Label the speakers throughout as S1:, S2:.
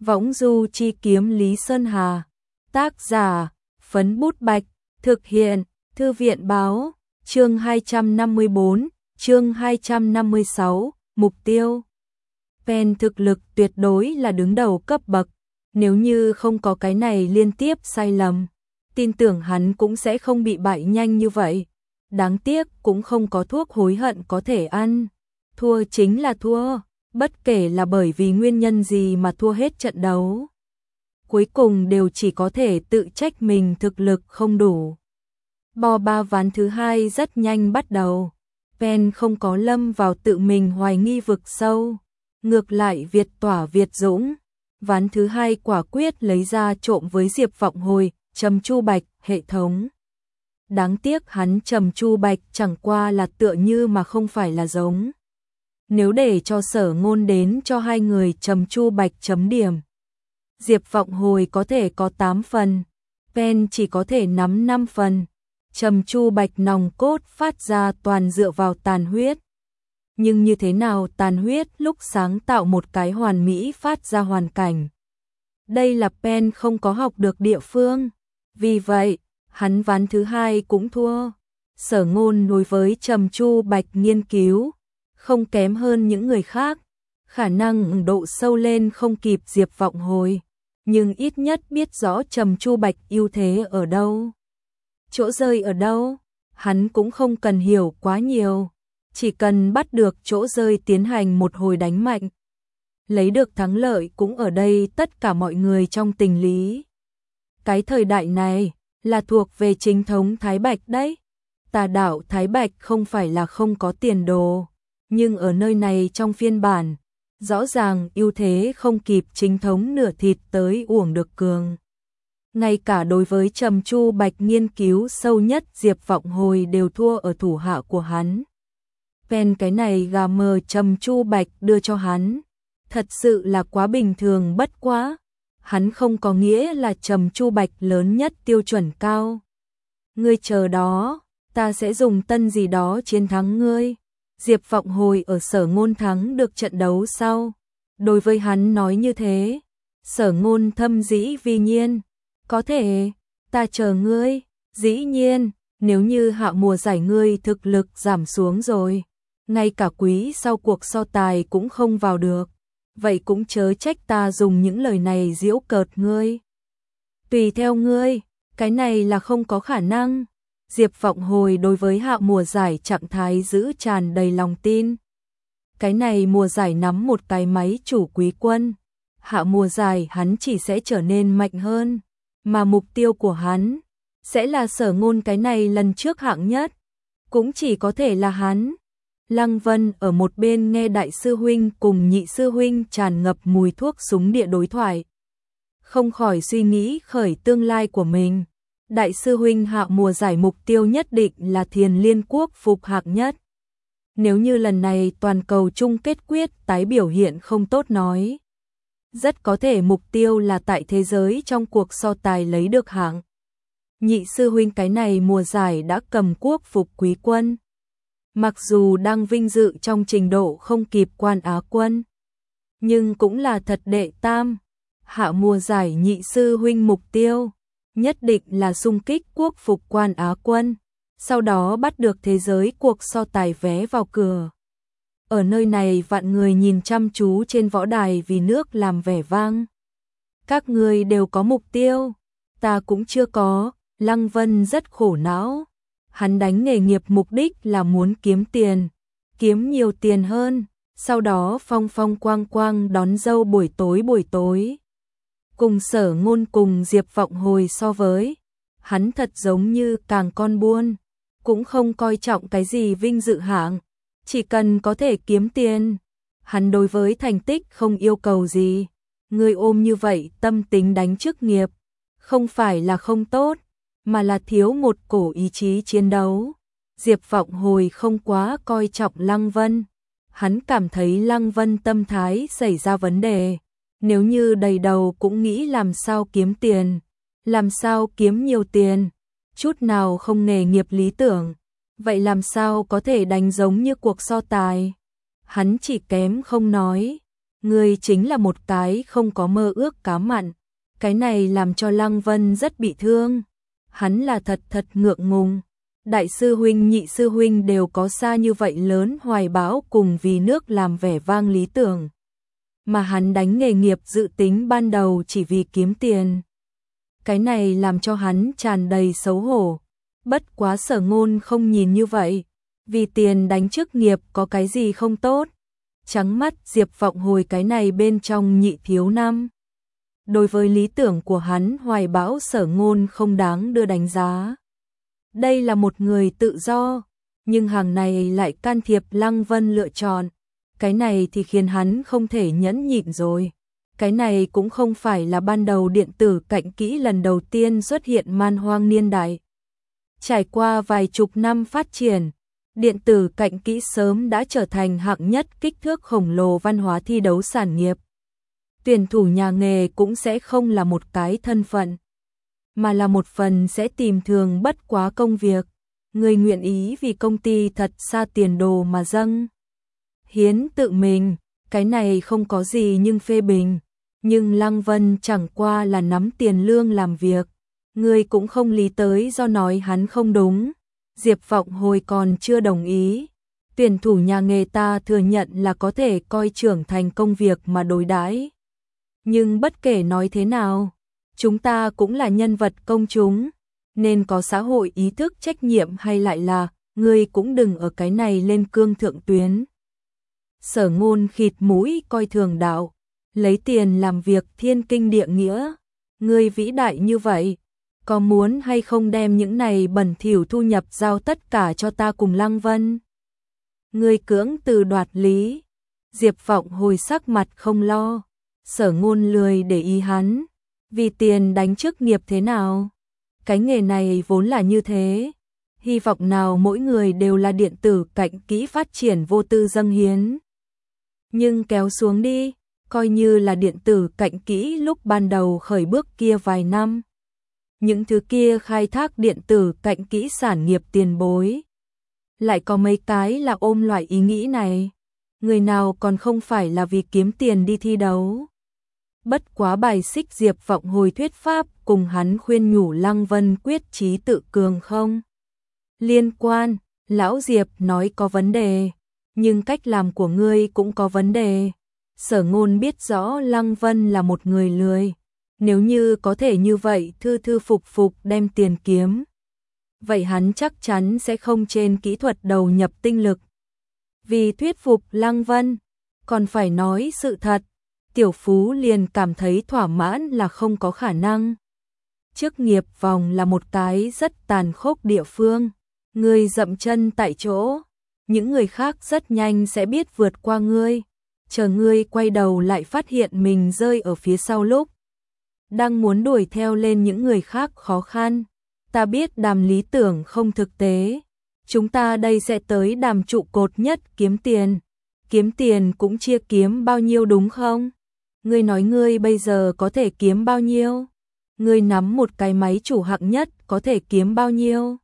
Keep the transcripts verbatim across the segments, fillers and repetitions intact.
S1: Võng du chi kiếm Lý Sơn Hà. Tác giả, Phấn Bút Bạch. Thực hiện, Thư viện báo. Chương hai trăm năm mươi bốn, chương hai trăm năm mươi sáu, mục tiêu. Pen thực lực tuyệt đối là đứng đầu cấp bậc. Nếu như không có cái này liên tiếp sai lầm, tin tưởng hắn cũng sẽ không bị bại nhanh như vậy. Đáng tiếc cũng không có thuốc hối hận có thể ăn. Thua chính là thua, bất kể là bởi vì nguyên nhân gì mà thua hết trận đấu. Cuối cùng đều chỉ có thể tự trách mình thực lực không đủ. Bo ba ván thứ hai rất nhanh bắt đầu. Pen không có lâm vào tự mình hoài nghi vực sâu. Ngược lại Việt tỏa Việt dũng. Ván thứ hai quả quyết lấy ra trộm với Diệp Vọng Hồi, Trầm Chu Bạch, hệ thống. Đáng tiếc hắn Trầm Chu Bạch chẳng qua là tựa như mà không phải là giống. Nếu để cho Sở Ngôn đến cho hai người Trầm Chu Bạch chấm điểm, Diệp Vọng Hồi có thể có tám phần, Pen chỉ có thể nắm năm phần. Trầm Chu Bạch nòng cốt phát ra toàn dựa vào tàn huyết. Nhưng như thế nào tàn huyết lúc sáng tạo một cái hoàn mỹ phát ra hoàn cảnh. Đây là Pen không có học được địa phương. Vì vậy, hắn ván thứ hai cũng thua. Sở Ngôn đối với Trầm Chu Bạch nghiên cứu, không kém hơn những người khác. Khả năng độ sâu lên không kịp Diệp Vọng Hồi, nhưng ít nhất biết rõ Trầm Chu Bạch ưu thế ở đâu. Chỗ rơi ở đâu, hắn cũng không cần hiểu quá nhiều. Chỉ cần bắt được chỗ rơi tiến hành một hồi đánh mạnh. Lấy được thắng lợi cũng ở đây tất cả mọi người trong tình lý. Cái thời đại này là thuộc về chính thống Thái Bạch đấy. Tà đạo Thái Bạch không phải là không có tiền đồ. Nhưng ở nơi này trong phiên bản, rõ ràng ưu thế không kịp chính thống nửa thịt tới uổng được cường. Ngay cả đối với Trầm Chu Bạch nghiên cứu sâu nhất Diệp Vọng Hồi đều thua ở thủ hạ của hắn. Pen cái này gà mờ Trầm Chu Bạch đưa cho hắn, thật sự là quá bình thường bất quá. Hắn không có nghĩa là Trầm Chu Bạch lớn nhất tiêu chuẩn cao. Ngươi chờ đó, ta sẽ dùng tân gì đó chiến thắng ngươi. Diệp Vọng Hồi ở Sở Ngôn thắng được trận đấu sau. Đối với hắn nói như thế, Sở Ngôn thâm dĩ vi nhiên. Có thể, ta chờ ngươi, dĩ nhiên, nếu như hạ mùa giải ngươi thực lực giảm xuống rồi, ngay cả quý sau cuộc so tài cũng không vào được, vậy cũng chớ trách ta dùng những lời này giễu cợt ngươi. Tùy theo ngươi, cái này là không có khả năng. Diệp Vọng Hồi đối với hạ mùa giải trạng thái giữ tràn đầy lòng tin. Cái này mùa giải nắm một cái máy chủ quý quân, hạ mùa giải hắn chỉ sẽ trở nên mạnh hơn. Mà mục tiêu của hắn sẽ là Sở Ngôn cái này lần trước hạng nhất, cũng chỉ có thể là hắn. Lăng Vân ở một bên nghe đại sư huynh cùng nhị sư huynh tràn ngập mùi thuốc súng địa đối thoại, không khỏi suy nghĩ khởi tương lai của mình. Đại sư huynh hạ mùa giải mục tiêu nhất định là Thiền Liên Quốc phục hạng nhất. Nếu như lần này toàn cầu chung kết quyết tái biểu hiện không tốt nói, rất có thể mục tiêu là tại thế giới trong cuộc so tài lấy được hạng. Nhị sư huynh cái này mùa giải đã cầm quốc phục quý quân. Mặc dù đang vinh dự trong trình độ không kịp quan Á quân, nhưng cũng là thật đệ tam. Hạ mùa giải nhị sư huynh mục tiêu nhất định là xung kích quốc phục quan Á quân, sau đó bắt được thế giới cuộc so tài vé vào cửa. Ở nơi này vạn người nhìn chăm chú trên võ đài vì nước làm vẻ vang. Các người đều có mục tiêu, ta cũng chưa có. Lăng Vân rất khổ não. Hắn đánh nghề nghiệp mục đích là muốn kiếm tiền, kiếm nhiều tiền hơn, sau đó phong phong quang quang đón dâu buổi tối buổi tối. Cùng Sở Ngôn cùng Diệp Vọng Hồi so với, hắn thật giống như càng con buôn, cũng không coi trọng cái gì vinh dự hạng. Chỉ cần có thể kiếm tiền, hắn đối với thành tích không yêu cầu gì. Người ôm như vậy tâm tính đánh chức nghiệp, không phải là không tốt, mà là thiếu một cổ ý chí chiến đấu. Diệp Vọng Hồi không quá coi trọng Lăng Vân. Hắn cảm thấy Lăng Vân tâm thái xảy ra vấn đề. Nếu như đầy đầu cũng nghĩ làm sao kiếm tiền, làm sao kiếm nhiều tiền, chút nào không nghề nghiệp lý tưởng, vậy làm sao có thể đánh giống như cuộc so tài. Hắn chỉ kém không nói, Ngươi chính là một cái không có mơ ước cá mặn. Cái này làm cho Lăng Vân rất bị thương. Hắn là thật thật ngượng ngùng. Đại sư huynh nhị sư huynh đều có xa như vậy lớn hoài bão cùng vì nước làm vẻ vang lý tưởng. Mà hắn đánh nghề nghiệp dự tính ban đầu chỉ vì kiếm tiền. Cái này làm cho hắn tràn đầy xấu hổ. Bất quá Sở Ngôn không nhìn như vậy. Vì tiền đánh chức nghiệp có cái gì không tốt. Trắng mắt Diệp Vọng Hồi cái này bên trong nhị thiếu năm. Đối với lý tưởng của hắn hoài bão Sở Ngôn không đáng đưa đánh giá. Đây là một người tự do, nhưng hàng này lại can thiệp Lăng Vân lựa chọn. Cái này thì khiến hắn không thể nhẫn nhịn rồi. Cái này cũng không phải là ban đầu điện tử cạnh kỹ lần đầu tiên xuất hiện man hoang niên đại. Trải qua vài chục năm phát triển, điện tử cạnh kỹ sớm đã trở thành hạng nhất kích thước khổng lồ văn hóa thi đấu sản nghiệp. Tuyển thủ nhà nghề cũng sẽ không là một cái thân phận, mà là một phần sẽ tìm thường bất quá công việc. Người nguyện ý vì công ty thật xa tiền đồ mà dâng hiến tự mình, cái này không có gì nhưng phê bình. Nhưng Lăng Vân chẳng qua là nắm tiền lương làm việc. Người cũng không lý tới do nói hắn không đúng. Diệp Vọng Hồi còn chưa đồng ý. Tuyển thủ nhà nghề ta thừa nhận là có thể coi trưởng thành công việc mà đối đãi. Nhưng bất kể nói thế nào, chúng ta cũng là nhân vật công chúng, nên có xã hội ý thức trách nhiệm hay lại là, ngươi cũng đừng ở cái này lên cương thượng tuyến. Sở Ngôn khịt mũi coi thường đạo, lấy tiền làm việc thiên kinh địa nghĩa, ngươi vĩ đại như vậy, có muốn hay không đem những này bẩn thỉu thu nhập giao tất cả cho ta cùng Lăng Vân? Ngươi cưỡng từ đoạt lý. Diệp Vọng Hồi sắc mặt không lo, Sở Ngôn lười để ý hắn, vì tiền đánh chức nghiệp thế nào? Cái nghề này vốn là như thế, hy vọng nào mỗi người đều là điện tử cạnh kỹ phát triển vô tư dâng hiến. Nhưng kéo xuống đi, coi như là điện tử cạnh kỹ lúc ban đầu khởi bước kia vài năm. Những thứ kia khai thác điện tử cạnh kỹ sản nghiệp tiền bối. Lại có mấy cái là ôm loại ý nghĩ này. Người nào còn không phải là vì kiếm tiền đi thi đấu. Bất quá bài xích Diệp Vọng Hồi thuyết pháp cùng hắn khuyên nhủ Lăng Vân quyết chí tự cường không liên quan. Lão Diệp nói có vấn đề, nhưng cách làm của ngươi cũng có vấn đề. Sở Ngôn biết rõ Lăng Vân là một người lười, nếu như có thể như vậy thư thư phục phục đem tiền kiếm, vậy hắn chắc chắn sẽ không trên kỹ thuật đầu nhập tinh lực. Vì thuyết phục Lăng Vân, còn phải nói sự thật, Tiểu Phú liền cảm thấy thỏa mãn là không có khả năng. Chức nghiệp vòng là một cái rất tàn khốc địa phương, ngươi dậm chân tại chỗ, những người khác rất nhanh sẽ biết vượt qua ngươi, chờ ngươi quay đầu lại phát hiện mình rơi ở phía sau lúc đang muốn đuổi theo lên những người khác khó khăn. Ta biết đàm lý tưởng không thực tế, chúng ta đây sẽ tới đàm trụ cột nhất kiếm tiền. Kiếm tiền cũng chia kiếm bao nhiêu đúng không? Ngươi nói ngươi bây giờ có thể kiếm bao nhiêu? Ngươi nắm một cái máy chủ hạng nhất có thể kiếm bao nhiêu?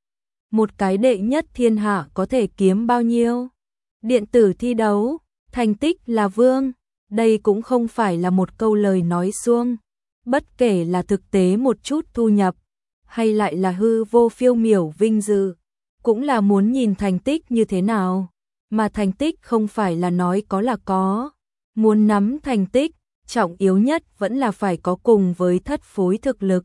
S1: Một cái đệ nhất thiên hạ có thể kiếm bao nhiêu? Điện tử thi đấu, thành tích là vương, đây cũng không phải là một câu lời nói suông. Bất kể là thực tế một chút thu nhập, hay lại là hư vô phiêu miểu vinh dự, cũng là muốn nhìn thành tích như thế nào. Mà thành tích không phải là nói có là có. Muốn nắm thành tích, trọng yếu nhất vẫn là phải có cùng với thất phối thực lực.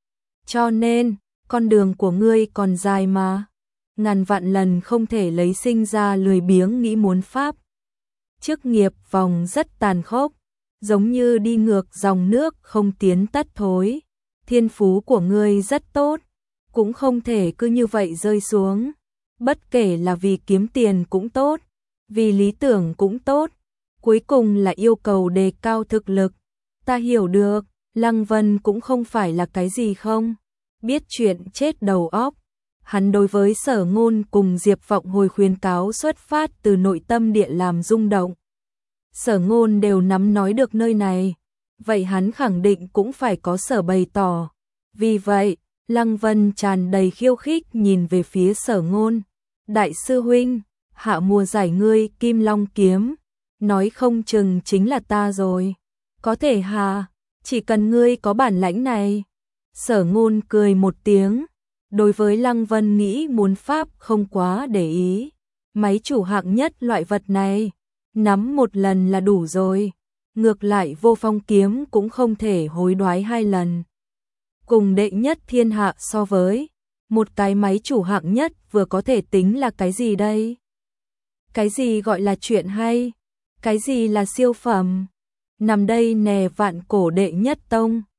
S1: Cho nên, con đường của ngươi còn dài mà. Ngàn vạn lần không thể lấy sinh ra lười biếng nghĩ muốn pháp. Chức nghiệp vòng rất tàn khốc, giống như đi ngược dòng nước không tiến tất thối. Thiên phú của ngươi rất tốt, cũng không thể cứ như vậy rơi xuống. Bất kể là vì kiếm tiền cũng tốt, vì lý tưởng cũng tốt, cuối cùng là yêu cầu đề cao thực lực. Ta hiểu được, Lăng Vân cũng không phải là cái gì không biết chuyện chết đầu óc. Hắn đối với Sở Ngôn cùng Diệp Vọng Hồi khuyên cáo xuất phát từ nội tâm địa làm rung động. Sở Ngôn đều nắm nói được nơi này, vậy hắn khẳng định cũng phải có sở bày tỏ. Vì vậy, Lăng Vân tràn đầy khiêu khích nhìn về phía Sở Ngôn. Đại sư huynh, hạ mùa giải ngươi Kim Long kiếm, nói không chừng chính là ta rồi. Có thể hà, chỉ cần ngươi có bản lãnh này. Sở Ngôn cười một tiếng, đối với Lăng Vân nghĩ muốn pháp không quá để ý. Máy chủ hạng nhất loại vật này, nắm một lần là đủ rồi. Ngược lại Vô Phong kiếm cũng không thể hối đoái hai lần. Cùng đệ nhất thiên hạ so với, một cái máy chủ hạng nhất vừa có thể tính là cái gì đây? Cái gì gọi là chuyện hay? Cái gì là siêu phẩm? Nằm đây nè vạn cổ đệ nhất tông.